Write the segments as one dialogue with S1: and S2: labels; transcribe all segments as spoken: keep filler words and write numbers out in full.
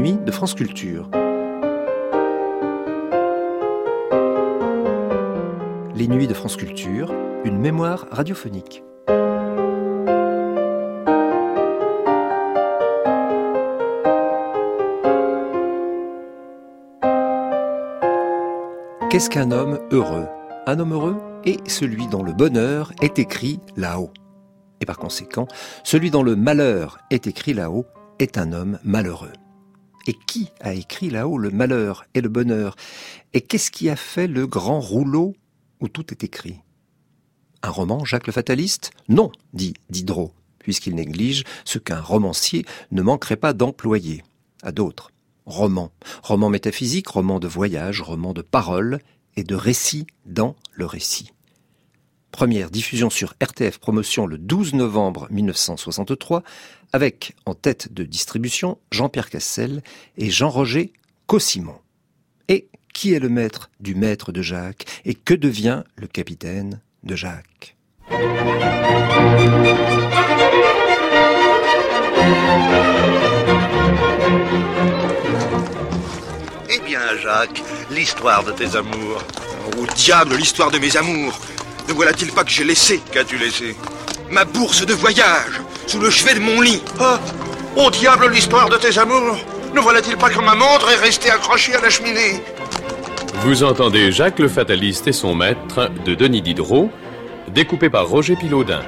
S1: nuits de France Culture. Les nuits de France Culture, une mémoire radiophonique. Qu'est-ce qu'un homme heureux ? Un homme heureux est celui dont le bonheur est écrit là-haut. Et par conséquent, celui dont le malheur est écrit là-haut est un homme malheureux. Et qui a écrit là-haut le malheur et le bonheur ? Et qu'est-ce qui a fait le grand rouleau où tout est écrit ? Un roman, Jacques le Fataliste ? Non, dit Diderot, puisqu'il néglige ce qu'un romancier ne manquerait pas d'employer. À d'autres. Roman. Roman métaphysique, roman de voyage, roman de parole et de récit dans le récit. Première diffusion sur R T F Promotion le douze novembre mille neuf cent soixante-trois, avec en tête de distribution Jean-Pierre Cassel et Jean-Roger Cossimon. Et qui est le maître du maître de Jacques ? Et que devient le capitaine de Jacques ?
S2: Eh bien, Jacques, l'histoire de tes amours. Au diable, l'histoire de mes amours. Ne voilà-t-il pas que j'ai laissé ? Qu'as-tu laissé ? Ma bourse de voyage, sous le chevet de mon lit. Ah, au diable, l'histoire de tes amours. Ne voilà-t-il pas que ma montre est restée accrochée à la cheminée ?
S3: Vous entendez Jacques le Fataliste et son maître de Denis Diderot, découpé par Roger Pilaudin.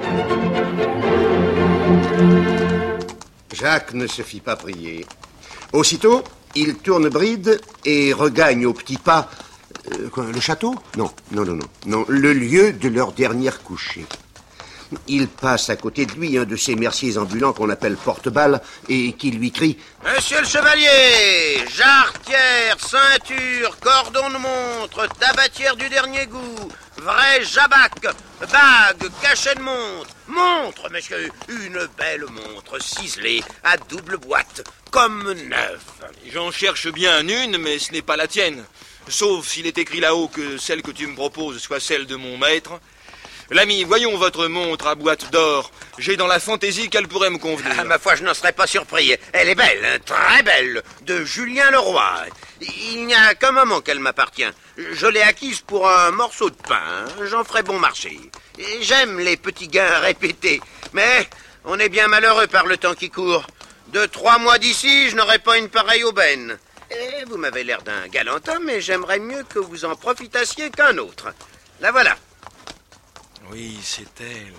S4: Jacques ne se fit pas prier. Aussitôt, il tourne bride et regagne au petit pas... Euh, quoi, le château ? Non, non, non, non, non, le lieu de leur dernière couchée. Il passe à côté de lui un de ces merciers ambulants qu'on appelle porte-balles et qui lui crie «
S5: Monsieur le chevalier, jarretière, ceinture, cordon de montre, tabatière du dernier goût, vrai jabac, bague, cachet de montre, montre, monsieur, une belle montre ciselée à double boîte, comme neuve. »
S6: J'en cherche bien une, mais ce n'est pas la tienne. Sauf s'il est écrit là-haut que celle que tu me proposes soit celle de mon maître. L'ami, voyons votre montre à boîte d'or. J'ai dans la fantaisie qu'elle pourrait me convenir.
S5: Ah, ma foi, je n'en serais pas surpris. Elle est belle, hein, très belle, de Julien Leroy. Il n'y a qu'un moment qu'elle m'appartient. Je l'ai acquise pour un morceau de pain. J'en ferai bon marché. J'aime les petits gains répétés. Mais on est bien malheureux par le temps qui court. De trois mois d'ici, je n'aurai pas une pareille aubaine. Et vous m'avez l'air d'un galant homme, mais j'aimerais mieux que vous en profitassiez qu'un autre. La voilà.
S6: Oui, c'est elle.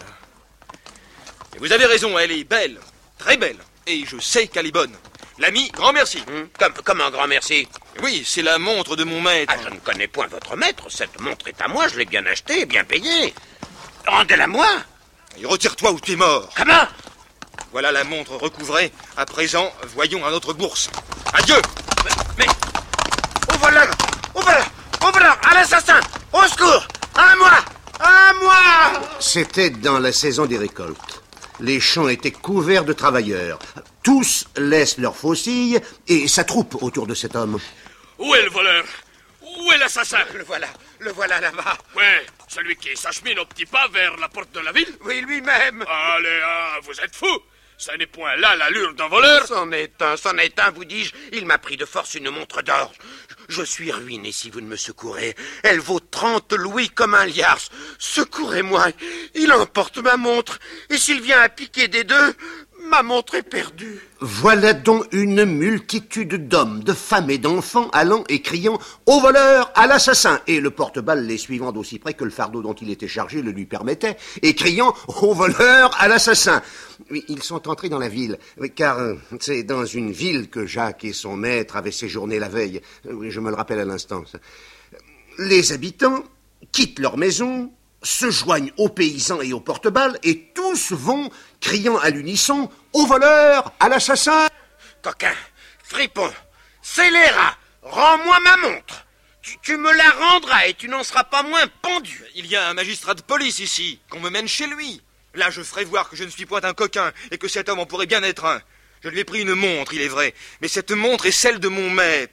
S6: Et vous avez raison, elle est belle, très belle. Et je sais qu'elle est bonne. L'ami, grand merci.
S5: Hum, comme, comme un grand merci.
S6: Oui, c'est la montre de mon maître.
S5: Ah, je ne connais point votre maître. Cette montre est à moi, je l'ai bien achetée, bien payée. Rendez-la moi.
S6: Et retire-toi ou tu es mort.
S5: Comment ?
S6: Voilà la montre recouvrée. À présent, voyons à notre bourse. Adieu.
S5: Mais, mais... Au voleur ! Au voleur ! Au voleur ! À l'assassin ! Au secours ! À moi ! À moi !
S4: C'était dans la saison des récoltes. Les champs étaient couverts de travailleurs. Tous laissent leurs faucilles et s'attrouppent autour de cet homme.
S7: Où est le voleur ? Où est l'assassin ?
S5: Le voilà, le voilà là-bas.
S7: Ouais, celui qui s'achemine au petit pas vers la porte de la ville ?
S5: Oui, lui-même.
S7: Allez, ah, vous êtes fou ! Ce n'est point là l'allure d'un voleur.
S5: C'en est un, c'en est un, vous dis-je. Il m'a pris de force une montre d'or. Je suis ruiné si vous ne me secourez. Elle vaut trente louis comme un liard. Secourez-moi. Il emporte ma montre. Et s'il vient à piquer des deux, ma montre est perdue.
S4: Voilà donc une multitude d'hommes, de femmes et d'enfants allant et criant « Au voleur, à l'assassin !» Et le porte-balle les suivant d'aussi près que le fardeau dont il était chargé le lui permettait, et criant « Au voleur, à l'assassin !» Ils sont entrés dans la ville, car euh, c'est dans une ville que Jacques et son maître avaient séjourné la veille. Oui, je me le rappelle à l'instant. Les habitants quittent leur maison, se joignent aux paysans et aux porte-balles, et tous vont, criant à l'unisson, « Au voleur, à l'assassin !»
S5: Coquin, fripon, scélérat, rends-moi ma montre. Tu, tu me la rendras et tu n'en seras pas moins pendu.
S6: Il y a un magistrat de police ici, qu'on me mène chez lui. Là, je ferai voir que je ne suis point un coquin et que cet homme en pourrait bien être un. Je lui ai pris une montre, il est vrai, mais cette montre est celle de mon maître.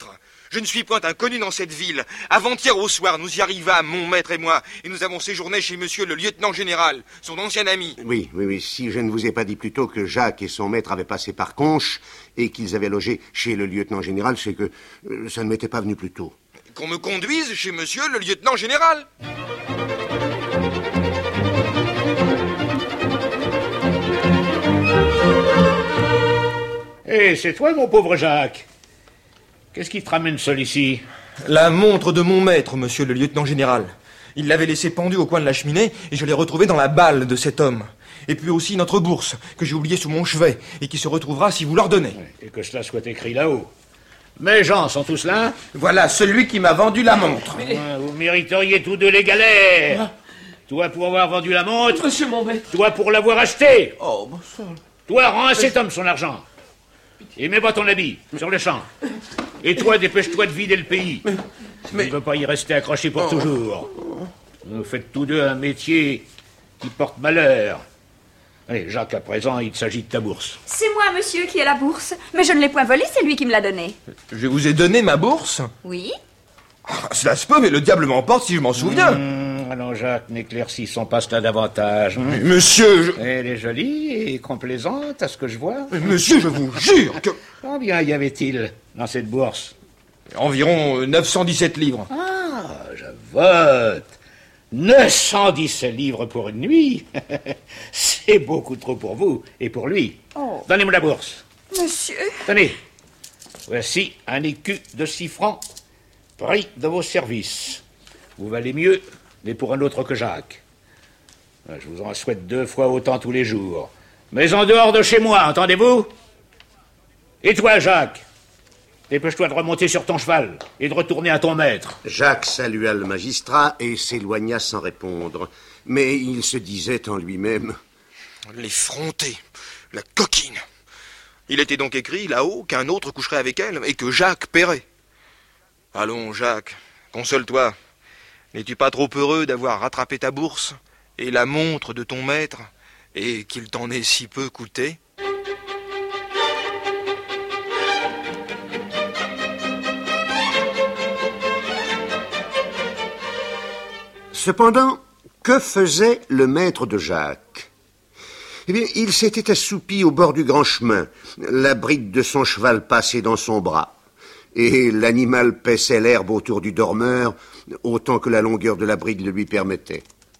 S6: Je ne suis point inconnu dans cette ville. Avant-hier au soir, nous y arrivâmes, mon maître et moi, et nous avons séjourné chez monsieur le lieutenant général, son ancien ami.
S4: Oui, oui, oui. Si je ne vous ai pas dit plus tôt que Jacques et son maître avaient passé par Conches et qu'ils avaient logé chez le lieutenant général, c'est que euh, ça ne m'était pas venu plus tôt.
S6: Qu'on me conduise chez monsieur le lieutenant général.
S8: Eh, c'est toi, mon pauvre Jacques. Qu'est-ce qui te ramène seul ici?
S6: La montre de mon maître, monsieur le lieutenant général. Il l'avait laissée pendue au coin de la cheminée et je l'ai retrouvée dans la balle de cet homme. Et puis aussi notre bourse, que j'ai oubliée sous mon chevet et qui se retrouvera si vous l'ordonnez.
S8: Et que cela soit écrit là-haut. Mes gens sont tous là?
S6: Voilà celui qui m'a vendu la montre.
S8: Ah, vous mériteriez tous deux les galères. Ah. Toi pour avoir vendu la montre.
S9: Monsieur mon maître.
S8: Toi pour l'avoir acheté.
S9: Oh, bon sang.
S8: Toi, rends à cet homme son argent. Et mets-moi ton habit, sur le champ. Et toi, dépêche-toi de vider le pays. Mais, mais... Tu ne veux pas y rester accroché pour oh. toujours. Vous faites tous deux un métier qui porte malheur. Allez, Jacques, à présent, il s'agit de ta bourse.
S10: C'est moi, monsieur, qui ai la bourse. Mais je ne l'ai point volée, c'est lui qui me l'a donnée.
S6: Je vous ai donné ma bourse?
S10: Oui.
S6: Ah, cela se peut, mais le diable m'emporte si je m'en souviens.
S8: Mmh, allons, Jacques, n'éclaircissons pas cela davantage.
S6: Mais monsieur, je...
S8: Elle est jolie et complaisante, à ce que je vois.
S6: Mais monsieur, je vous jure que...
S8: Combien y avait-il dans cette bourse?
S6: Environ neuf cent dix-sept livres.
S8: Ah, je vote. neuf cent dix-sept livres pour une nuit. C'est beaucoup trop pour vous et pour lui.
S10: Oh.
S8: Donnez-moi la bourse.
S10: Monsieur.
S8: Tenez. Voici un écu de six francs. Prix de vos services. Vous valez mieux, mais pour un autre que Jacques. Je vous en souhaite deux fois autant tous les jours. Mais en dehors de chez moi, entendez-vous? Et toi, Jacques? Dépêche-toi de remonter sur ton cheval et de retourner à ton maître.
S4: Jacques salua le magistrat et s'éloigna sans répondre. Mais il se disait en lui-même...
S6: L'effronté, la coquine. Il était donc écrit là-haut qu'un autre coucherait avec elle et que Jacques paierait. Allons, Jacques, console-toi. N'es-tu pas trop heureux d'avoir rattrapé ta bourse et la montre de ton maître et qu'il t'en ait si peu coûté?
S4: Cependant, que faisait le maître de Jacques? Eh bien, il s'était assoupi au bord du grand chemin, la bride de son cheval passée dans son bras, et l'animal paissait l'herbe autour du dormeur, autant que la longueur de la bride le lui permettait.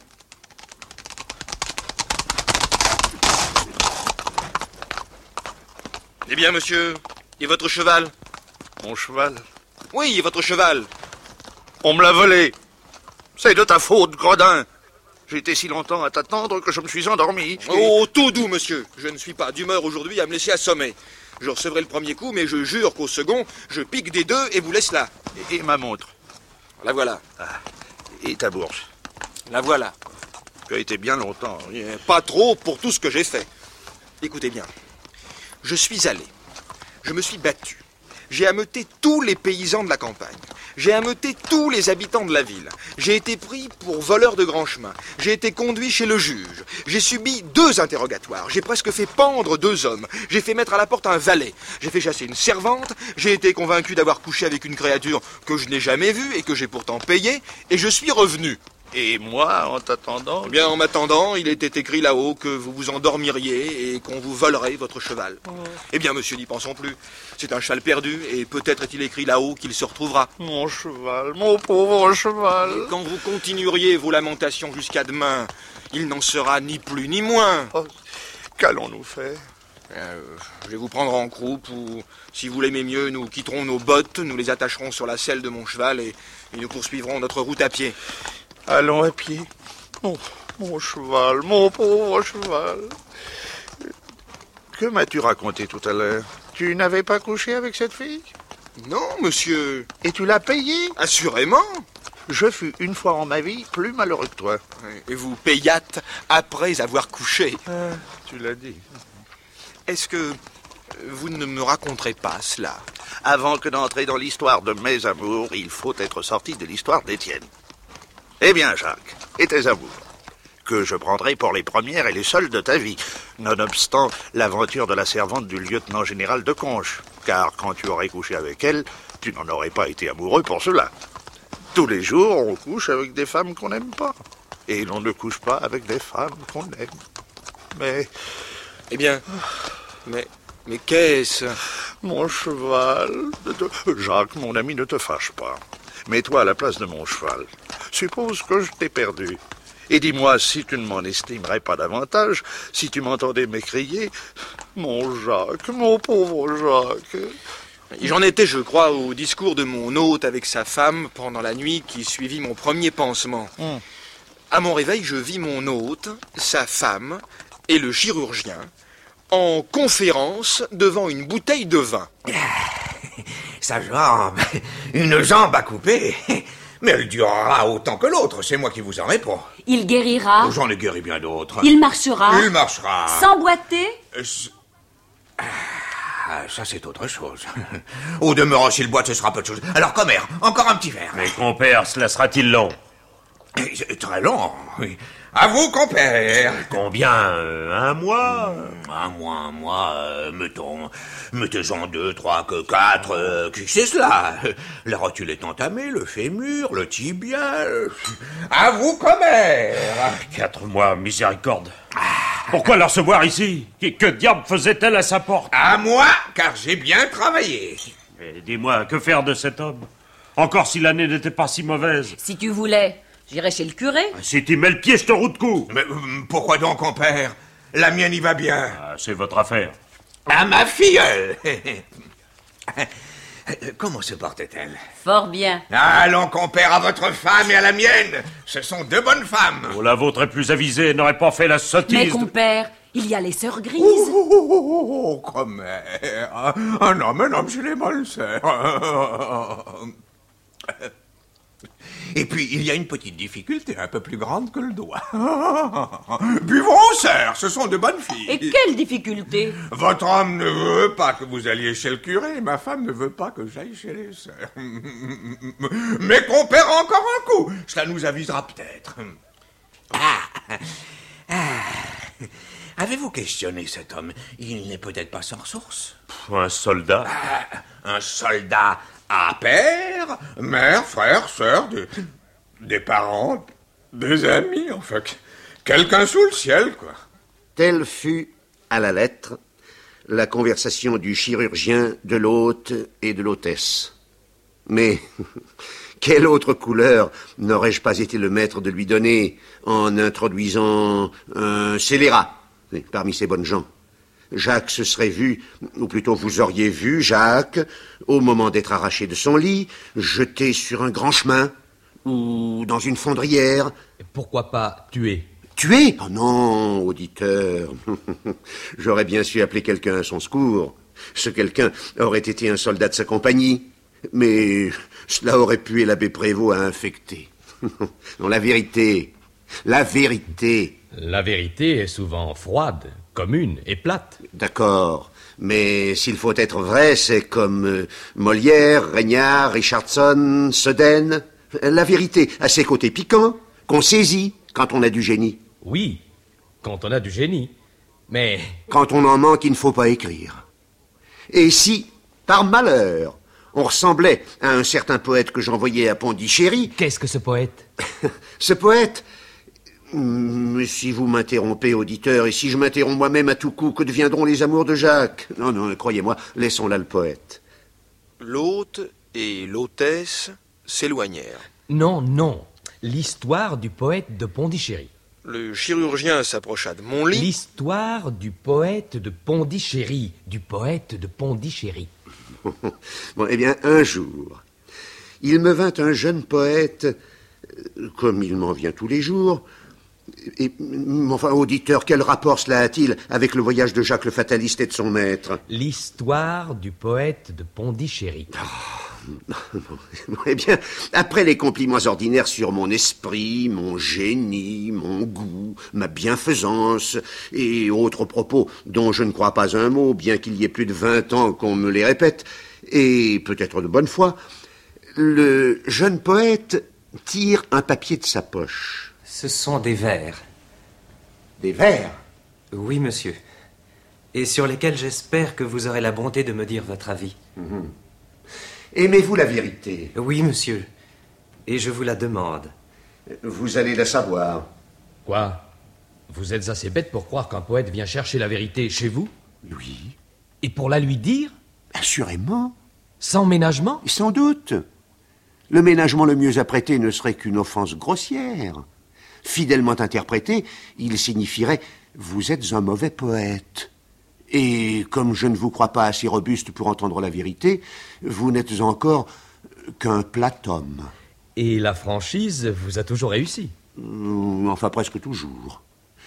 S6: Eh bien, monsieur, et votre cheval?
S11: Mon cheval?
S6: Oui, votre cheval.
S11: On me l'a volé. C'est de ta faute, gredin. J'ai été si longtemps à t'attendre que je me suis endormi. Et...
S6: Oh, tout doux, monsieur. Je ne suis pas d'humeur aujourd'hui à me laisser assommer. Je recevrai le premier coup, mais je jure qu'au second, je pique des deux et vous laisse là.
S11: Et, et ma montre?
S6: La voilà.
S11: Ah, et ta bourse?
S6: La voilà.
S11: Tu as été bien longtemps.
S6: Pas trop pour tout ce que j'ai fait. Écoutez bien. Je suis allé. Je me suis battu. J'ai ameuté tous les paysans de la campagne. J'ai ameuté tous les habitants de la ville. J'ai été pris pour voleur de grand chemin. J'ai été conduit chez le juge. J'ai subi deux interrogatoires. J'ai presque fait pendre deux hommes. J'ai fait mettre à la porte un valet. J'ai fait chasser une servante. J'ai été convaincu d'avoir couché avec une créature que je n'ai jamais vue et que j'ai pourtant payée. Et je suis revenu.
S11: Et moi, en t'attendant...
S6: Eh bien, en m'attendant, il était écrit là-haut que vous vous endormiriez et qu'on vous volerait votre cheval. Oh. Eh bien, monsieur, n'y pensons plus. C'est un cheval perdu et peut-être est-il écrit là-haut qu'il se retrouvera.
S11: Mon cheval, mon pauvre cheval.
S6: Et quand vous continueriez vos lamentations jusqu'à demain, il n'en sera ni plus ni moins.
S11: Oh, qu'allons-nous faire?
S6: euh, Je vais vous prendre en croupe ou, si vous l'aimez mieux, nous quitterons nos bottes, nous les attacherons sur la selle de mon cheval et, et nous poursuivrons notre route à pied.
S11: Allons à pied. Oh, mon cheval, mon pauvre cheval. Que m'as-tu raconté tout à l'heure? Tu n'avais pas couché avec cette fille?
S6: Non, monsieur.
S11: Et tu l'as payée?
S6: Assurément.
S11: Je fus une fois en ma vie plus malheureux que toi.
S6: Et vous payâtes après avoir couché.
S11: Ah, tu l'as dit.
S6: Est-ce que vous ne me raconterez pas cela?
S11: Avant que d'entrer dans l'histoire de mes amours, il faut être sorti de l'histoire d'Étienne. Eh bien, Jacques, et tes amours, que je prendrai pour les premières et les seules de ta vie, nonobstant l'aventure de la servante du lieutenant général de Conches. car quand tu aurais couché avec elle, tu n'en aurais pas été amoureux pour cela. Tous les jours, on couche avec des femmes qu'on n'aime pas. Et l'on ne couche pas avec des femmes qu'on aime. Mais...
S6: Eh bien, mais... Mais qu'est-ce?
S11: Mon cheval... Jacques, mon ami, ne te fâche pas. Mets-toi à la place de mon cheval. Suppose que je t'ai perdu. Et dis-moi si tu ne m'en estimerais pas davantage, si tu m'entendais m'écrier « Mon Jacques, mon pauvre Jacques !»
S6: J'en étais, je crois, au discours de mon hôte avec sa femme pendant la nuit qui suivit mon premier pansement. Mmh. À mon réveil, je vis mon hôte, sa femme et le chirurgien en conférence devant une bouteille de vin.
S9: Sa jambe, une jambe à couper, mais elle durera autant que l'autre, c'est moi qui vous en réponds.
S10: Il guérira.
S9: J'en ai guéri bien d'autres.
S10: Il marchera.
S9: Il marchera.
S10: Sans boiter.
S9: Euh, ah, ça c'est autre chose. Au demeurant, s'il boite, ce sera peu de chose. Alors, commère, encore un petit verre.
S12: Mais compère, cela sera-t-il long?
S9: Très long, oui. À vous, compère.
S12: Combien euh, Un mois
S9: mmh, Un mois, un mois, euh, mettons... Mettez-en deux, trois, que quatre... Euh, qui c'est cela? La rotule est entamée, le fémur, le tibia... Euh, à vous, compère.
S12: Quatre mois, miséricorde. Pourquoi la recevoir ici? Que diable faisait-elle à sa porte?
S9: À moi, car j'ai bien travaillé.
S12: Mais dis-moi, que faire de cet homme? Encore si l'année n'était pas si mauvaise.
S10: Si tu voulais... J'irai chez le curé.
S12: Si tu mets le pied, je te roue de cou.
S9: Mais pourquoi donc, compère? La mienne y va bien.
S12: Ah, c'est votre affaire.
S9: À ma filleule. Comment se porte-t-elle?
S10: Fort bien.
S9: Allons, compère, à votre femme et à la mienne. Ce sont deux bonnes femmes.
S12: Oh, la vôtre est plus avisée, n'aurait pas fait la sottise.
S10: Mais compère, il y a les sœurs grises.
S9: Oh, oh, oh, oh, compère. Un homme, un homme chez les molles sœurs. Et puis, il y a une petite difficulté un peu plus grande que le doigt. Buvons, sœurs, ce sont de bonnes filles.
S10: Et quelle difficulté?
S9: Votre homme ne veut pas que vous alliez chez le curé, ma femme ne veut pas que j'aille chez les sœurs. Mais compère encore un coup, cela nous avisera peut-être. Ah, ah. Avez-vous questionné cet homme? Il n'est peut-être pas sans ressources.
S12: Un soldat?
S9: Ah, un soldat à père, mère, frère, sœur, des, des parents, des amis, enfin, quelqu'un sous le ciel, quoi.
S4: Telle fut, à la lettre, la conversation du chirurgien, de l'hôte et de l'hôtesse. Mais quelle autre couleur n'aurais-je pas été le maître de lui donner en introduisant un scélérat parmi ces bonnes gens? Jacques se serait vu, ou plutôt vous auriez vu Jacques, au moment d'être arraché de son lit, jeté sur un grand chemin, ou dans une fondrière.
S13: Pourquoi pas tuer?
S4: Tuer? Oh non, auditeur. J'aurais bien su appeler quelqu'un à son secours. Ce quelqu'un aurait été un soldat de sa compagnie, mais cela aurait pué l'abbé Prévost à infecter. Non, la vérité, la vérité...
S13: La vérité est souvent froide, commune et plate.
S4: D'accord, mais s'il faut être vrai, c'est comme euh, Molière, Régnard, Richardson, Sedaine. La vérité a ses côtés piquants qu'on saisit quand on a du génie.
S13: Oui, quand on a du génie, mais...
S4: Quand on en manque, il ne faut pas écrire. Et si, par malheur, on ressemblait à un certain poète que j'envoyais à Pondichéry...
S13: Qu'est-ce que ce poète?
S4: Ce poète... Mais si vous m'interrompez, auditeur, et si je m'interromps moi-même à tout coup, que deviendront les amours de Jacques? Non, non, croyez-moi, laissons là le poète.
S6: L'hôte et l'hôtesse s'éloignèrent.
S13: Non, non, l'histoire du poète de Pondichéry.
S6: Le chirurgien s'approcha de mon lit.
S13: L'histoire du poète de Pondichéry, du poète de Pondichéry.
S4: Bon, eh bien, un jour, il me vint un jeune poète, comme il m'en vient tous les jours. Et, enfin, auditeur, quel rapport cela a-t-il avec le voyage de Jacques le fataliste et de son maître?
S13: L'histoire du poète de Pondichéry.
S4: Oh, bon, eh bien, après les compliments ordinaires sur mon esprit, mon génie, mon goût, ma bienfaisance et autres propos dont je ne crois pas un mot, bien qu'il y ait plus de vingt ans qu'on me les répète, et peut-être de bonne foi, le jeune poète tire un papier de sa poche.
S14: Ce sont des vers.
S4: Des vers?
S14: Oui, monsieur.
S13: et sur lesquels j'espère que vous aurez la bonté de me dire votre avis.
S4: Mmh. Aimez-vous la vérité?
S13: Oui, monsieur, et je vous la demande.
S4: Vous allez la savoir.
S13: Quoi? Vous êtes assez bête pour croire qu'un poète vient chercher la vérité chez vous?
S4: Oui.
S13: Et pour la lui dire?
S4: Assurément.
S13: Sans ménagement?
S4: Sans doute. Le ménagement le mieux apprêté ne serait qu'une offense grossière. Fidèlement interprété, il signifierait « vous êtes un mauvais poète ». Et comme je ne vous crois pas assez robuste pour entendre la vérité, vous n'êtes encore qu'un plat homme.
S13: Et la franchise vous a toujours réussi?
S4: euh, Enfin, presque toujours.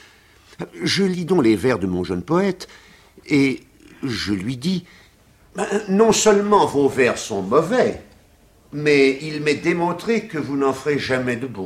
S4: Je lis donc les vers de mon jeune poète, et je lui dis « Non seulement vos vers sont mauvais, mais il m'est démontré que vous n'en ferez jamais de bons. »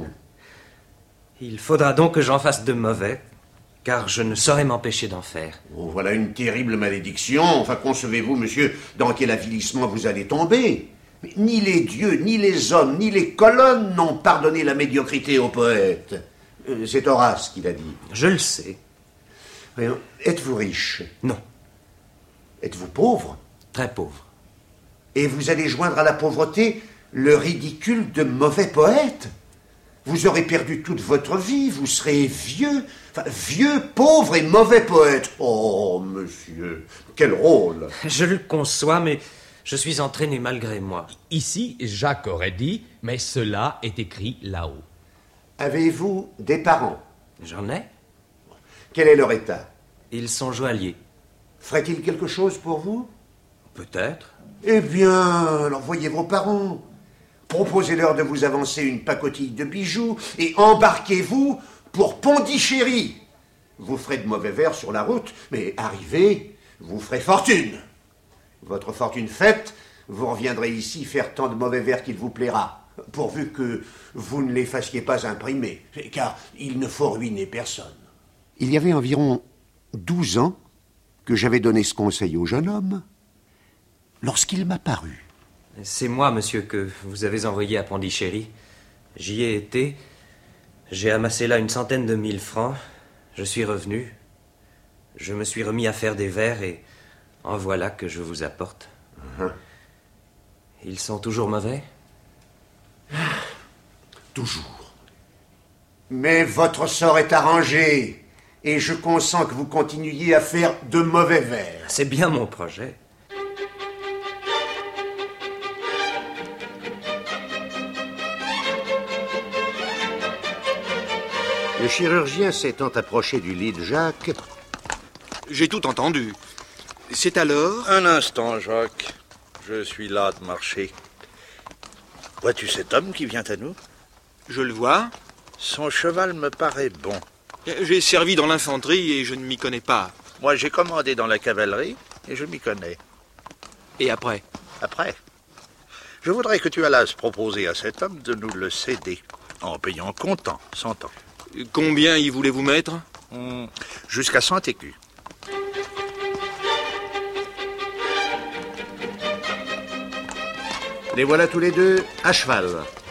S13: Il faudra donc que j'en fasse de mauvais, car je ne saurais m'empêcher d'en faire.
S4: Oh, voilà une terrible malédiction. Enfin, concevez-vous, monsieur, dans quel avilissement vous allez tomber? Ni les dieux, ni les hommes, ni les colonnes n'ont pardonné la médiocrité aux poètes. Euh, C'est Horace qui l'a dit.
S13: Je le sais.
S4: Voyons, êtes-vous riche?
S13: Non.
S4: Êtes-vous pauvre?
S13: Très pauvre.
S4: Et vous allez joindre à la pauvreté le ridicule de mauvais poètes? Vous aurez perdu toute votre vie, vous serez vieux, enfin, vieux, pauvre et mauvais poète. Oh, monsieur, quel rôle!
S13: Je le conçois, mais je suis entraîné malgré moi.
S14: Ici, Jacques aurait dit, mais cela est écrit là-haut.
S4: Avez-vous des parents?
S13: J'en ai.
S4: Quel est leur état?
S13: Ils sont joailliers.
S4: Ferait-il quelque chose pour vous?
S13: Peut-être.
S4: Eh bien, alors voyez vos parents. Proposez-leur de vous avancer une pacotille de bijoux et embarquez-vous pour Pondichéry. Vous ferez de mauvais vers sur la route, mais arrivez, vous ferez fortune. Votre fortune faite, vous reviendrez ici faire tant de mauvais vers qu'il vous plaira, pourvu que vous ne les fassiez pas imprimer, car il ne faut ruiner personne. Il y avait environ douze ans que j'avais donné ce conseil au jeune homme, lorsqu'il m'apparut.
S13: C'est moi, monsieur, que vous avez envoyé à Pondichéry. J'y ai été. J'ai amassé là une centaine de mille francs. Je suis revenu. Je me suis remis à faire des vers et en voilà que je vous apporte.
S4: Uh-huh.
S13: Ils sont toujours mauvais?
S4: Toujours. Mais votre sort est arrangé et je consens que vous continuiez à faire de mauvais vers.
S13: C'est bien mon projet.
S4: Le chirurgien s'étant approché du lit de Jacques...
S6: J'ai tout entendu. C'est alors...
S11: Un instant, Jacques. Je suis là de marcher. Vois-tu cet homme qui vient à nous?
S6: Je le vois.
S11: Son cheval me paraît bon.
S6: J'ai servi dans l'infanterie et je ne m'y connais pas.
S11: Moi, j'ai commandé dans la cavalerie et je m'y connais.
S6: Et après?
S11: Après? Je voudrais que tu allasses proposer à cet homme de nous le céder, en payant comptant, cent ans.
S6: Combien y voulez-vous mettre?
S11: Hum, Jusqu'à cent écus.
S4: Les voilà tous les deux à cheval.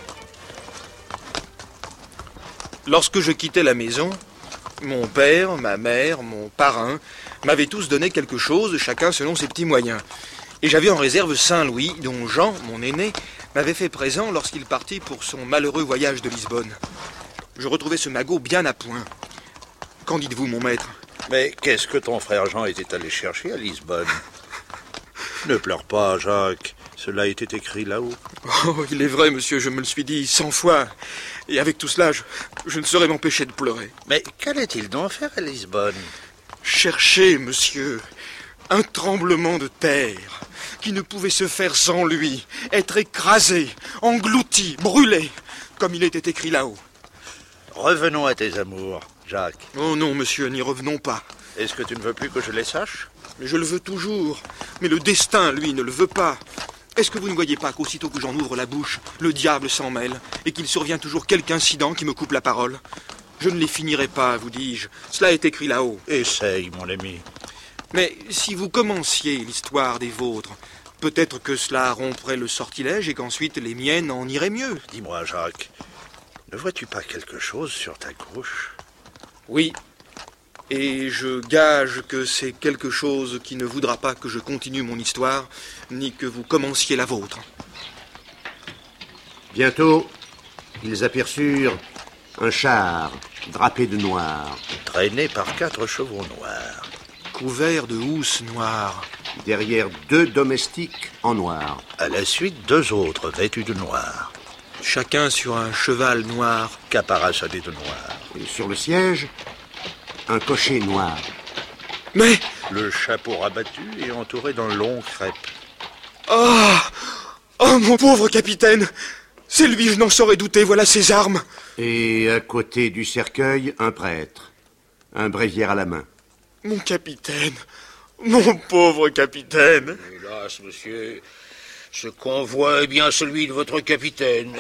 S6: Lorsque je quittais la maison, mon père, ma mère, mon parrain m'avaient tous donné quelque chose, chacun selon ses petits moyens. Et j'avais en réserve Saint-Louis, dont Jean, mon aîné, m'avait fait présent lorsqu'il partit pour son malheureux voyage de Lisbonne. Je retrouvais ce magot bien à point. Qu'en dites-vous, mon maître?
S11: Mais qu'est-ce que ton frère Jean était allé chercher à Lisbonne? Ne pleure pas, Jacques. Cela était écrit là-haut.
S6: Oh, il est vrai, monsieur, je me le suis dit cent fois. Et avec tout cela, je, je ne saurais m'empêcher de pleurer.
S11: Mais qu'allait-il donc faire à Lisbonne?
S6: Chercher, monsieur, un tremblement de terre qui ne pouvait se faire sans lui, être écrasé, englouti, brûlé, comme il était écrit là-haut.
S11: Revenons à tes amours, Jacques.
S6: Oh non, monsieur, n'y revenons pas.
S11: Est-ce que tu ne veux plus que je les sache?
S6: Mais je le veux toujours. Mais le destin, lui, ne le veut pas. Est-ce que vous ne voyez pas qu'aussitôt que j'en ouvre la bouche, le diable s'en mêle, et qu'il survient toujours quelque incident qui me coupe la parole? Je ne les finirai pas, vous dis-je. Cela est écrit là-haut.
S11: Essaye, mon ami.
S6: Mais si vous commenciez l'histoire des vôtres, peut-être que cela romprait le sortilège et qu'ensuite les miennes en iraient mieux.
S11: Dis-moi, Jacques, ne vois-tu pas quelque chose sur ta gauche?
S6: Oui. Et je gage que c'est quelque chose qui ne voudra pas que je continue mon histoire, ni que vous commenciez la vôtre.
S4: Bientôt, ils aperçurent un char drapé de noir,
S11: traîné par quatre chevaux noirs,
S6: couvert de housses noires.
S4: Derrière deux domestiques en noir.
S11: À la suite, deux autres vêtus de noir.
S6: Chacun sur un cheval noir,
S11: caparaçonné de noir.
S4: Et sur le siège, un cocher noir.
S6: Mais...
S11: le chapeau rabattu et entouré d'un long crêpe.
S6: Oh, oh, mon pauvre capitaine! C'est lui, je n'en saurais douter, voilà ses armes.
S4: Et à côté du cercueil, un prêtre, un bréviaire à la main.
S6: Mon capitaine, mon pauvre capitaine.
S8: Hélas, monsieur, ce convoi est bien celui de votre capitaine.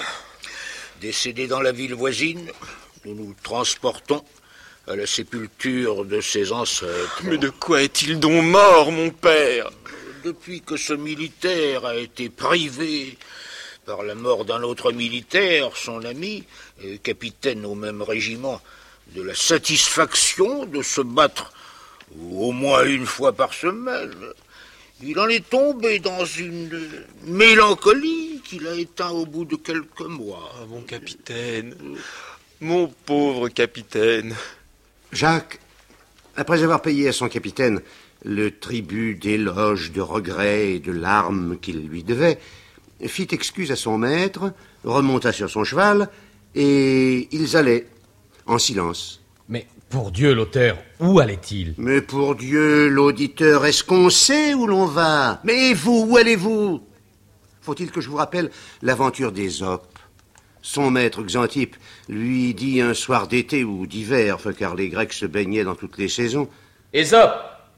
S8: Décédé dans la ville voisine, nous nous transportons à la sépulture de ses ancêtres.
S6: Mais de quoi est-il donc mort, mon père?
S8: Depuis que ce militaire a été privé par la mort d'un autre militaire, son ami, et capitaine au même régiment, de la satisfaction de se battre au moins une fois par semaine, il en est tombé dans une mélancolie qu'il a éteint au bout de quelques mois.
S6: Ah, mon capitaine, mon pauvre capitaine.
S4: Jacques, après avoir payé à son capitaine le tribut d'éloges, de regrets et de larmes qu'il lui devait, fit excuse à son maître, remonta sur son cheval, et ils allaient, en silence.
S14: Mais pour Dieu, l'auteur, où allait-il?
S4: Mais pour Dieu, l'auditeur, est-ce qu'on sait où l'on va? Mais vous, où allez-vous? Faut-il que je vous rappelle l'aventure d'Ésope? Son maître Xantippe lui dit un soir d'été ou d'hiver, car les Grecs se baignaient dans toutes les saisons.
S15: Ésope,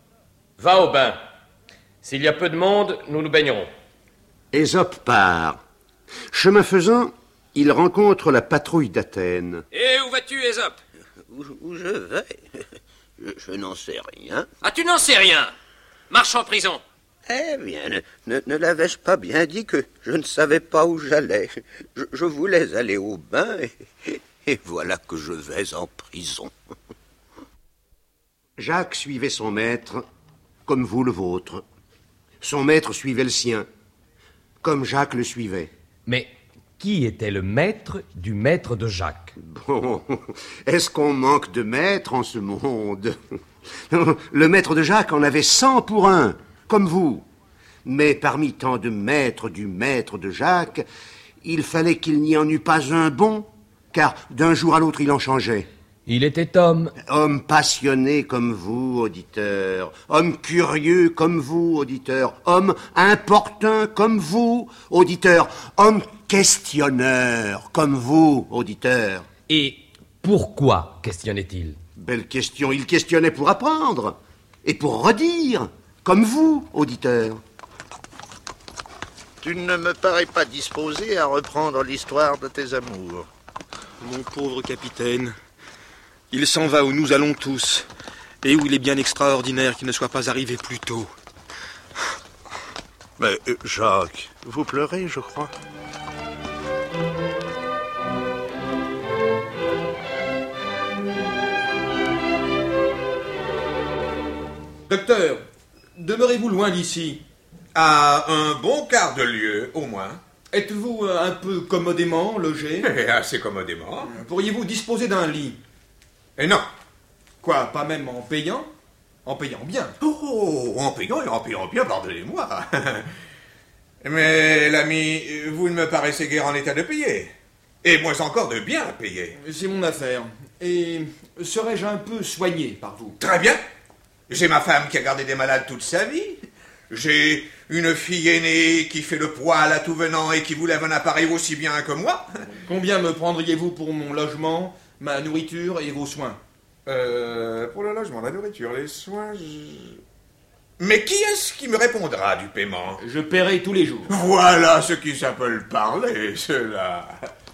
S15: va au bain. S'il y a peu de monde, nous nous baignerons.
S4: Ésope part. Chemin faisant, il rencontre la patrouille d'Athènes.
S15: Et où vas-tu, Ésope?
S5: Où, où je vais? Je, je n'en sais rien.
S15: Ah, tu n'en sais rien? Marche en prison.
S5: Eh bien, ne, ne, ne l'avais-je pas bien dit que je ne savais pas où j'allais? Je, je voulais aller au bain et, et voilà que je vais en prison.
S4: Jacques suivait son maître, comme vous le vôtre. Son maître suivait le sien, comme Jacques le suivait.
S14: Mais qui était le maître du maître de Jacques?
S4: Bon, est-ce qu'on manque de maîtres en ce monde? Le maître de Jacques en avait cent pour un, comme vous. Mais parmi tant de maîtres du maître de Jacques, il fallait qu'il n'y en eût pas un bon, car d'un jour à l'autre il en changeait.
S14: Il était homme.
S4: Homme passionné comme vous, auditeur. Homme curieux comme vous, auditeur. Homme importun comme vous, auditeur. Homme questionneur comme vous, auditeur.
S14: Et pourquoi questionnait-il?
S4: Belle question. Il questionnait pour apprendre et pour redire, comme vous, auditeur.
S11: Tu ne me parais pas disposé à reprendre l'histoire de tes amours.
S6: Mon pauvre capitaine... Il s'en va où nous allons tous, et où il est bien extraordinaire qu'il ne soit pas arrivé plus tôt.
S11: Mais, euh, Jacques, vous pleurez, je crois.
S9: Docteur, demeurez-vous loin d'ici? À un bon quart de lieue, au moins. Êtes-vous un peu commodément logé? Assez commodément. Pourriez-vous disposer d'un lit? Et non. Quoi, pas même en payant? En payant bien. Oh, en payant et en payant bien, pardonnez-moi. Mais, l'ami, vous ne me paraissez guère en état de payer. Et moins encore de bien payer. C'est mon affaire. Et serais-je un peu soigné par vous? Très bien. J'ai ma femme qui a gardé des malades toute sa vie. J'ai une fille aînée qui fait le poil à tout venant et qui vous lève un appareil aussi bien que moi. Combien me prendriez-vous pour mon logement, ma nourriture et vos soins? Euh, pour le logement, la nourriture, les soins... Je... Mais qui est-ce qui me répondra du paiement? Je paierai tous les jours. Voilà ce qui s'appelle parler, cela.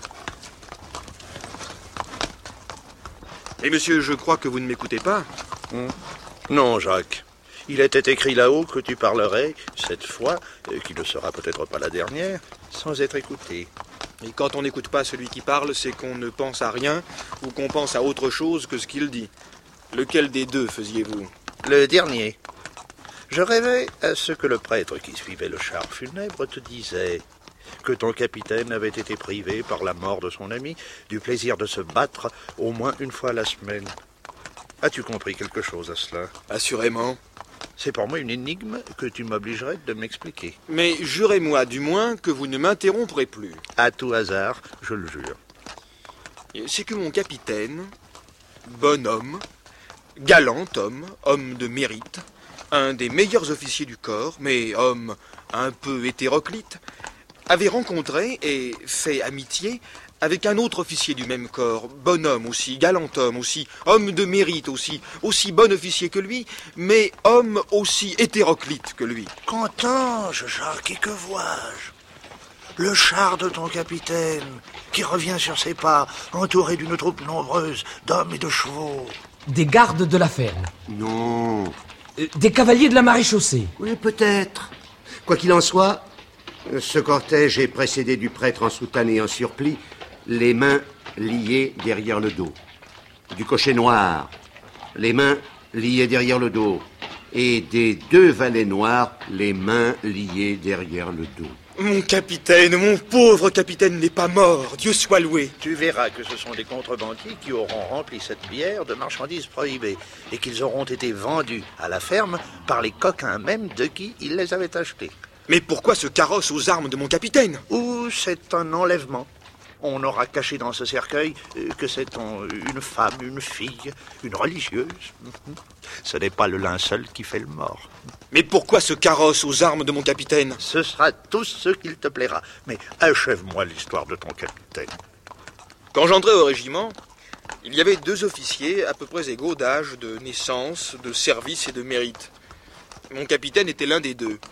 S6: Et monsieur, je crois que vous ne m'écoutez pas.
S11: Hum. Non, Jacques. Il était écrit là-haut que tu parlerais, cette fois, qui ne sera peut-être pas la dernière, sans être écouté.
S6: Et quand on n'écoute pas celui qui parle, c'est qu'on ne pense à rien ou qu'on pense à autre chose que ce qu'il dit. Lequel des deux faisiez-vous?
S11: Le dernier. Je rêvais à ce que le prêtre qui suivait le char funèbre te disait, que ton capitaine avait été privé par la mort de son ami du plaisir de se battre au moins une fois la semaine. As-tu compris quelque chose à cela?
S6: Assurément.
S11: C'est pour moi une énigme que tu m'obligerais de m'expliquer.
S6: Mais jurez-moi du moins que vous ne m'interromprez plus.
S11: À tout hasard, je le jure.
S6: C'est que mon capitaine, bon homme, galant homme, homme de mérite, un des meilleurs officiers du corps, mais homme un peu hétéroclite, avait rencontré et fait amitié avec un autre officier du même corps, bon homme aussi, galant homme aussi, homme de mérite aussi, aussi bon officier que lui, mais homme aussi hétéroclite que lui.
S11: Qu'entends-je, Jacques, et que vois-je? Le char de ton capitaine, qui revient sur ses pas, entouré d'une troupe nombreuse d'hommes et de chevaux.
S16: Des gardes de la ferme.
S4: Non.
S16: Euh, des cavaliers de la maréchaussée.
S4: Oui, peut-être. Quoi qu'il en soit, ce cortège est précédé du prêtre en soutane et en surplis, les mains liées derrière le dos. Du cocher noir, les mains liées derrière le dos. Et des deux valets noirs, les mains liées derrière le dos.
S6: Mon capitaine, mon pauvre capitaine n'est pas mort, Dieu soit loué.
S11: Tu verras que ce sont des contrebandiers qui auront rempli cette bière de marchandises prohibées et qu'ils auront été vendus à la ferme par les coquins même de qui ils les avaient achetés.
S6: Mais pourquoi ce carrosse aux armes de mon capitaine?
S11: Ou c'est un enlèvement. On aura caché dans ce cercueil que c'est un, une femme, une fille, une religieuse. Ce n'est pas le linceul qui fait le mort.
S6: Mais pourquoi ce carrosse aux armes de mon capitaine?
S11: Ce sera tout ce qu'il te plaira. Mais achève-moi l'histoire de ton capitaine.
S6: Quand j'entrais au régiment, il y avait deux officiers à peu près égaux d'âge, de naissance, de service et de mérite. Mon capitaine était l'un des deux.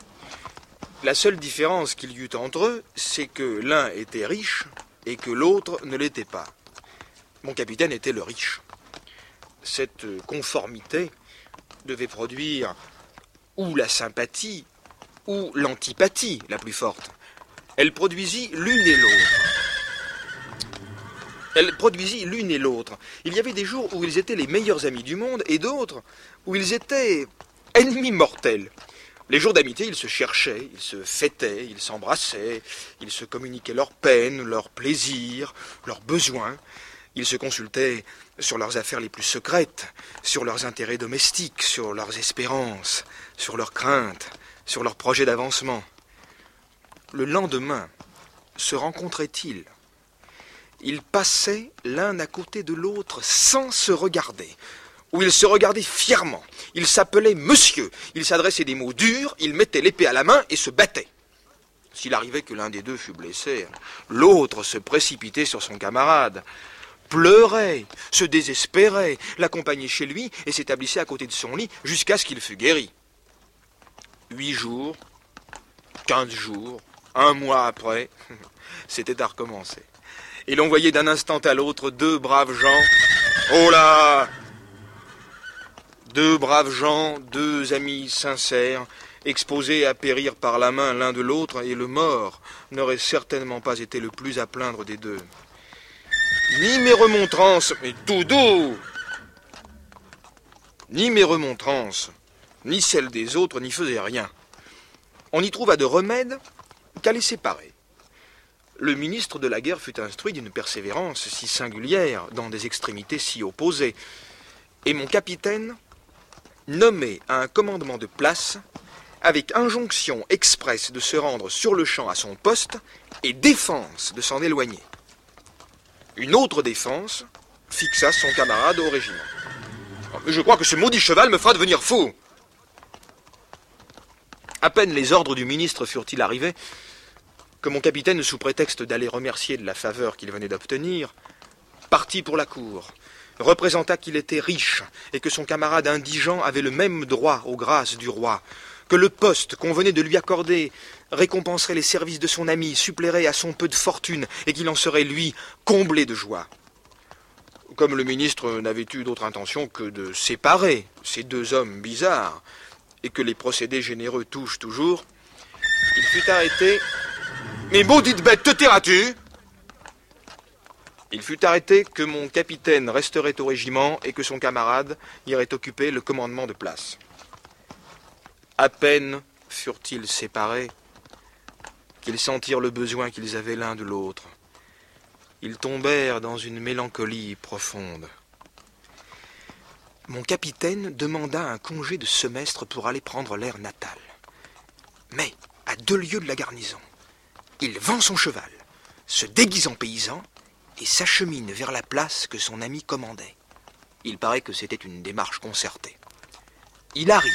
S6: La seule différence qu'il y eut entre eux, c'est que l'un était riche et que l'autre ne l'était pas. Mon capitaine était le riche. Cette conformité devait produire ou la sympathie ou l'antipathie la plus forte. Elle produisit l'une et l'autre. Elle produisit l'une et l'autre. Il y avait des jours où ils étaient les meilleurs amis du monde et d'autres où ils étaient ennemis mortels. Les jours d'amitié, ils se cherchaient, ils se fêtaient, ils s'embrassaient, ils se communiquaient leurs peines, leurs plaisirs, leurs besoins. Ils se consultaient sur leurs affaires les plus secrètes, sur leurs intérêts domestiques, sur leurs espérances, sur leurs craintes, sur leurs projets d'avancement. Le lendemain, se rencontraient-ils? Ils passaient l'un à côté de l'autre sans se regarder, où ils se regardaient fièrement. Ils s'appelaient monsieur, ils s'adressaient des mots durs, ils mettaient l'épée à la main et se battaient. S'il arrivait que l'un des deux fût blessé, l'autre se précipitait sur son camarade, pleurait, se désespérait, l'accompagnait chez lui et s'établissait à côté de son lit jusqu'à ce qu'il fût guéri. Huit jours, quinze jours, un mois après, c'était à recommencer. Et l'on voyait d'un instant à l'autre deux braves gens. Oh là! Deux braves gens, deux amis sincères, exposés à périr par la main l'un de l'autre, et le mort n'aurait certainement pas été le plus à plaindre des deux. Ni mes remontrances, mais tout doux, ni mes remontrances, ni celles des autres n'y faisaient rien. On n'y trouva de remède qu'à les séparer. Le ministre de la guerre fut instruit d'une persévérance si singulière dans des extrémités si opposées, et mon capitaine nommé à un commandement de place, avec injonction expresse de se rendre sur le champ à son poste et défense de s'en éloigner. Une autre défense fixa son camarade au régiment. Je crois que ce maudit cheval me fera devenir fou. À peine les ordres du ministre furent-ils arrivés, que mon capitaine, sous prétexte d'aller remercier de la faveur qu'il venait d'obtenir, partit pour la cour, représenta qu'il était riche et que son camarade indigent avait le même droit aux grâces du roi, que le poste qu'on venait de lui accorder récompenserait les services de son ami, suppléerait à son peu de fortune et qu'il en serait, lui, comblé de joie. Comme le ministre n'avait eu d'autre intention que de séparer ces deux hommes bizarres et que les procédés généreux touchent toujours, il fut arrêté. « Mais maudite bête, te tairas-tu » Il fut arrêté que mon capitaine resterait au régiment et que son camarade irait occuper le commandement de place. À peine furent-ils séparés qu'ils sentirent le besoin qu'ils avaient l'un de l'autre. Ils tombèrent dans une mélancolie profonde. Mon capitaine demanda un congé de semestre pour aller prendre l'air natal. Mais, à deux lieues de la garnison, il vend son cheval, se déguise en paysan et s'achemine vers la place que son ami commandait. Il paraît que c'était une démarche concertée. Il arrive.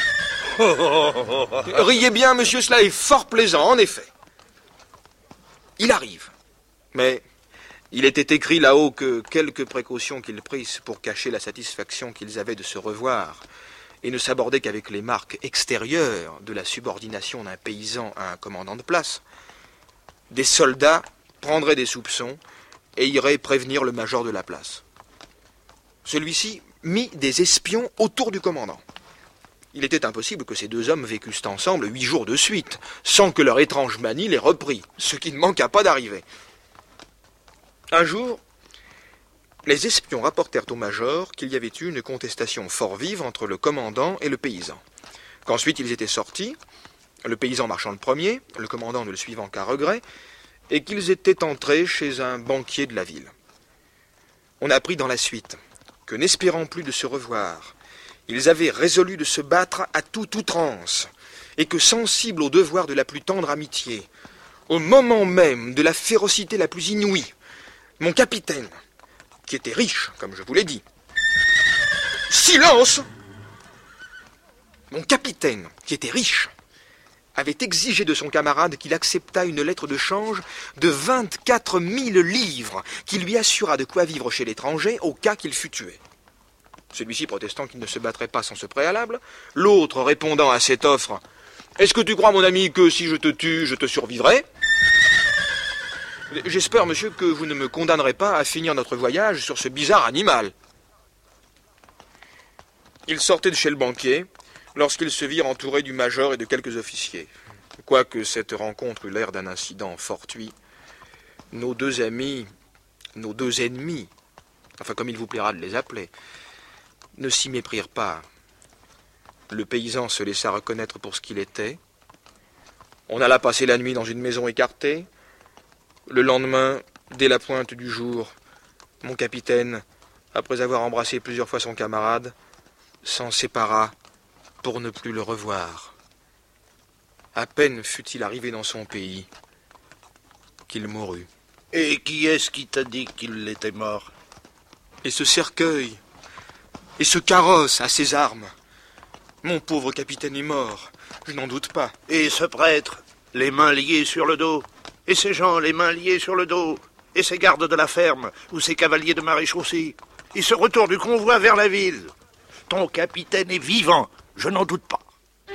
S6: Riez bien, monsieur, cela est fort plaisant, en effet. Il arrive. Mais il était écrit là-haut que quelques précautions qu'ils prissent pour cacher la satisfaction qu'ils avaient de se revoir et ne s'abordaient qu'avec les marques extérieures de la subordination d'un paysan à un commandant de place, des soldats prendraient des soupçons et irait prévenir le major de la place. Celui-ci mit des espions autour du commandant. Il était impossible que ces deux hommes vécussent ensemble huit jours de suite, sans que leur étrange manie les reprît, ce qui ne manqua pas d'arriver. Un jour, les espions rapportèrent au major qu'il y avait eu une contestation fort vive entre le commandant et le paysan, qu'ensuite ils étaient sortis, le paysan marchant le premier, le commandant ne le suivant qu'à regret, et qu'ils étaient entrés chez un banquier de la ville. On apprit dans la suite que, n'espérant plus de se revoir, ils avaient résolu de se battre à toute outrance, et que, sensibles au devoir de la plus tendre amitié, au moment même de la férocité la plus inouïe, mon capitaine, qui était riche, comme je vous l'ai dit... Silence! Mon capitaine, qui était riche, avait exigé de son camarade qu'il acceptât une lettre de change de vingt-quatre mille livres, qui lui assura de quoi vivre chez l'étranger au cas qu'il fût tué. Celui-ci protestant qu'il ne se battrait pas sans ce préalable, l'autre répondant à cette offre « Est-ce que tu crois, mon ami, que si je te tue, je te survivrai ?» J'espère, monsieur, que vous ne me condamnerez pas à finir notre voyage sur ce bizarre animal. Ils sortaient de chez le banquier lorsqu'ils se virent entourés du major et de quelques officiers. Quoique cette rencontre eût l'air d'un incident fortuit, nos deux amis, nos deux ennemis, enfin comme il vous plaira de les appeler, ne s'y méprirent pas. Le paysan se laissa reconnaître pour ce qu'il était. On alla passer la nuit dans une maison écartée. Le lendemain, dès la pointe du jour, mon capitaine, après avoir embrassé plusieurs fois son camarade, s'en sépara pour ne plus le revoir. À peine fut-il arrivé dans son pays qu'il mourut.
S11: Et qui est-ce qui t'a dit qu'il était mort?
S6: Et ce cercueil, et ce carrosse à ses armes. Mon pauvre capitaine est mort, je n'en doute pas.
S11: Et ce prêtre, les mains liées sur le dos? Et ces gens, les mains liées sur le dos? Et ces gardes de la ferme, ou ces cavaliers de maréchaussée? Et ce retour du convoi vers la ville? Ton capitaine est vivant, je n'en doute pas.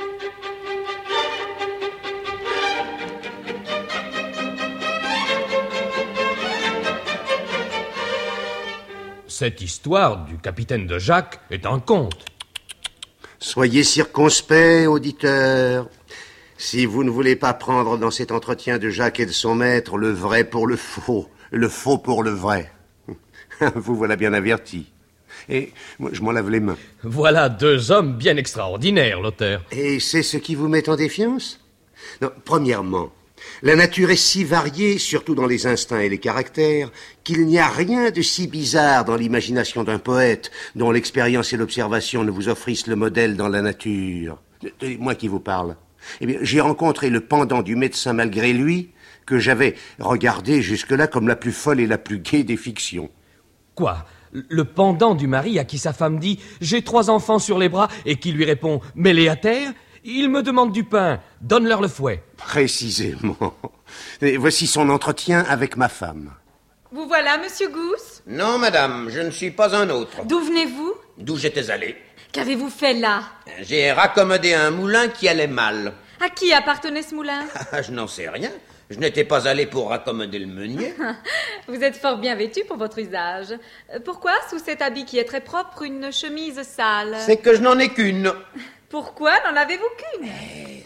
S14: Cette histoire du capitaine de Jacques est un conte.
S4: Soyez circonspects, auditeurs. Si vous ne voulez pas prendre dans cet entretien de Jacques et de son maître le vrai pour le faux, le faux pour le vrai, vous voilà bien avertis. Et moi, je m'en lave les mains.
S14: Voilà deux hommes bien extraordinaires, l'auteur.
S4: Et c'est ce qui vous met en défiance? Non, premièrement, la nature est si variée, surtout dans les instincts et les caractères, qu'il n'y a rien de si bizarre dans l'imagination d'un poète dont l'expérience et l'observation ne vous offrissent le modèle dans la nature. Moi qui vous parle. Eh bien, j'ai rencontré le pendant du médecin malgré lui, que j'avais regardé jusque-là comme la plus folle et la plus gaie des fictions.
S16: Quoi? Le pendant du mari à qui sa femme dit « J'ai trois enfants sur les bras » et qui lui répond « Mets-les à terre ». Il me demande du pain, donne-leur le fouet.
S4: Précisément. Et voici son entretien avec ma femme.
S10: Vous voilà, monsieur Gousse?
S5: Non, madame, je ne suis pas un autre.
S10: D'où venez-vous?
S5: D'où j'étais allé.
S10: Qu'avez-vous fait là?
S5: J'ai raccommodé un moulin qui allait mal.
S10: À qui appartenait ce moulin?
S5: Je n'en sais rien. Je n'étais pas allé pour raccommoder le meunier.
S10: Vous êtes fort bien vêtu pour votre usage. Pourquoi, sous cet habit qui est très propre, une chemise sale?
S5: C'est que je n'en ai qu'une.
S10: Pourquoi n'en avez-vous qu'une?
S5: Eh,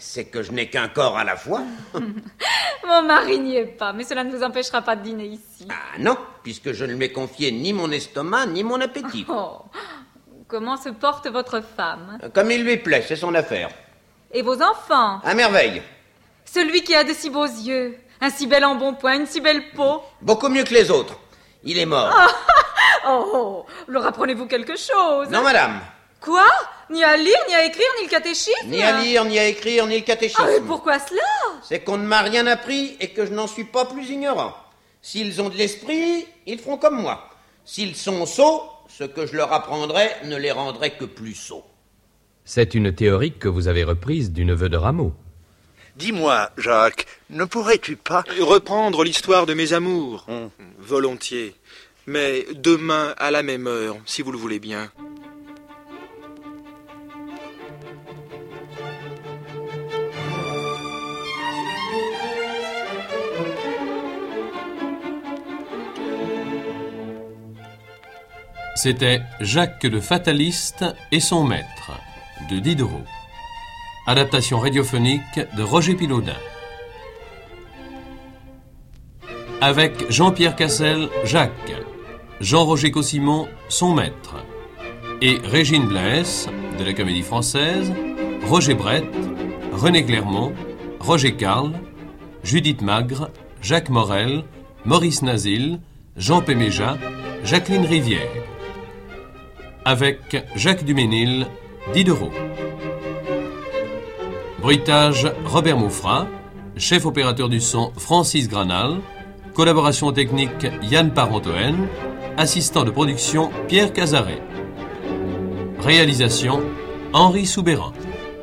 S5: c'est que je n'ai qu'un corps à la fois.
S10: Mon mari n'y est pas, mais cela ne vous empêchera pas de dîner ici.
S5: Ah non, puisque je ne lui ai confié ni mon estomac, ni mon appétit.
S10: Oh, comment se porte votre femme?
S5: Comme il lui plaît, c'est son affaire.
S10: Et vos enfants?
S5: À merveille.
S10: Celui qui a de si beaux yeux, un si bel embonpoint, une si belle peau.
S5: Beaucoup mieux que les autres. Il est mort.
S10: Oh, oh, leur apprenez-vous quelque chose?
S5: Non, madame.
S10: Quoi? Ni à lire, ni à écrire, ni le catéchisme?
S5: Ni à lire, ni à écrire, ni le catéchisme.
S10: Ah, mais pourquoi cela?
S5: C'est qu'on ne m'a rien appris et que je n'en suis pas plus ignorant. S'ils ont de l'esprit, ils feront comme moi. S'ils sont sots, ce que je leur apprendrai ne les rendrait que plus sots.
S14: C'est une théorie que vous avez reprise du neveu de Rameau.
S11: Dis-moi, Jacques, ne pourrais-tu pas...
S6: Reprendre l'histoire de mes amours. Hum. Volontiers. Mais demain, à la même heure, si vous le voulez bien.
S3: C'était Jacques le Fataliste et son maître, de Diderot. Adaptation radiophonique de Roger Pilaudin. Avec Jean-Pierre Cassel, Jacques, Jean-Roger Cossimon, son maître, et Régine Blaes, de la Comédie Française, Roger Brett, René Clermont, Roger Carle, Judith Magre, Jacques Morel, Maurice Nazil, Jean Péméja, Jacqueline Rivière. Avec Jacques Duménil, Diderot. Bruitage, Robert Mouffrat. Chef opérateur du son, Francis Granal. Collaboration technique, Yann Parentoen. Assistant de production, Pierre Cazaret. Réalisation, Henri Soubéran.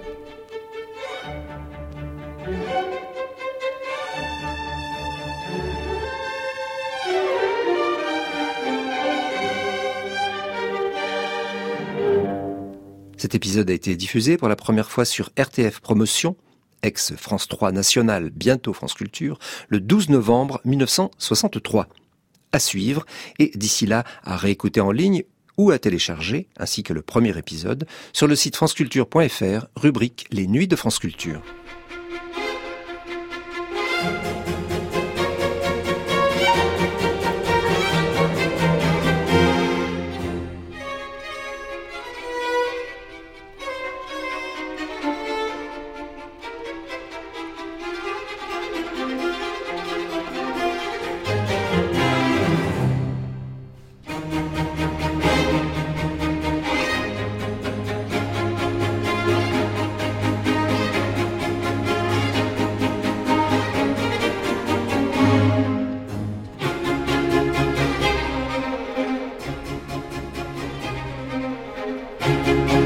S1: Cet épisode a été diffusé pour la première fois sur R T F Promotion, ex-France trois National, bientôt France Culture, le douze novembre mille neuf cent soixante-trois. À suivre, et d'ici là, à réécouter en ligne ou à télécharger, ainsi que le premier épisode, sur le site franceculture point f r, rubrique Les Nuits de France Culture.
S17: Thank you.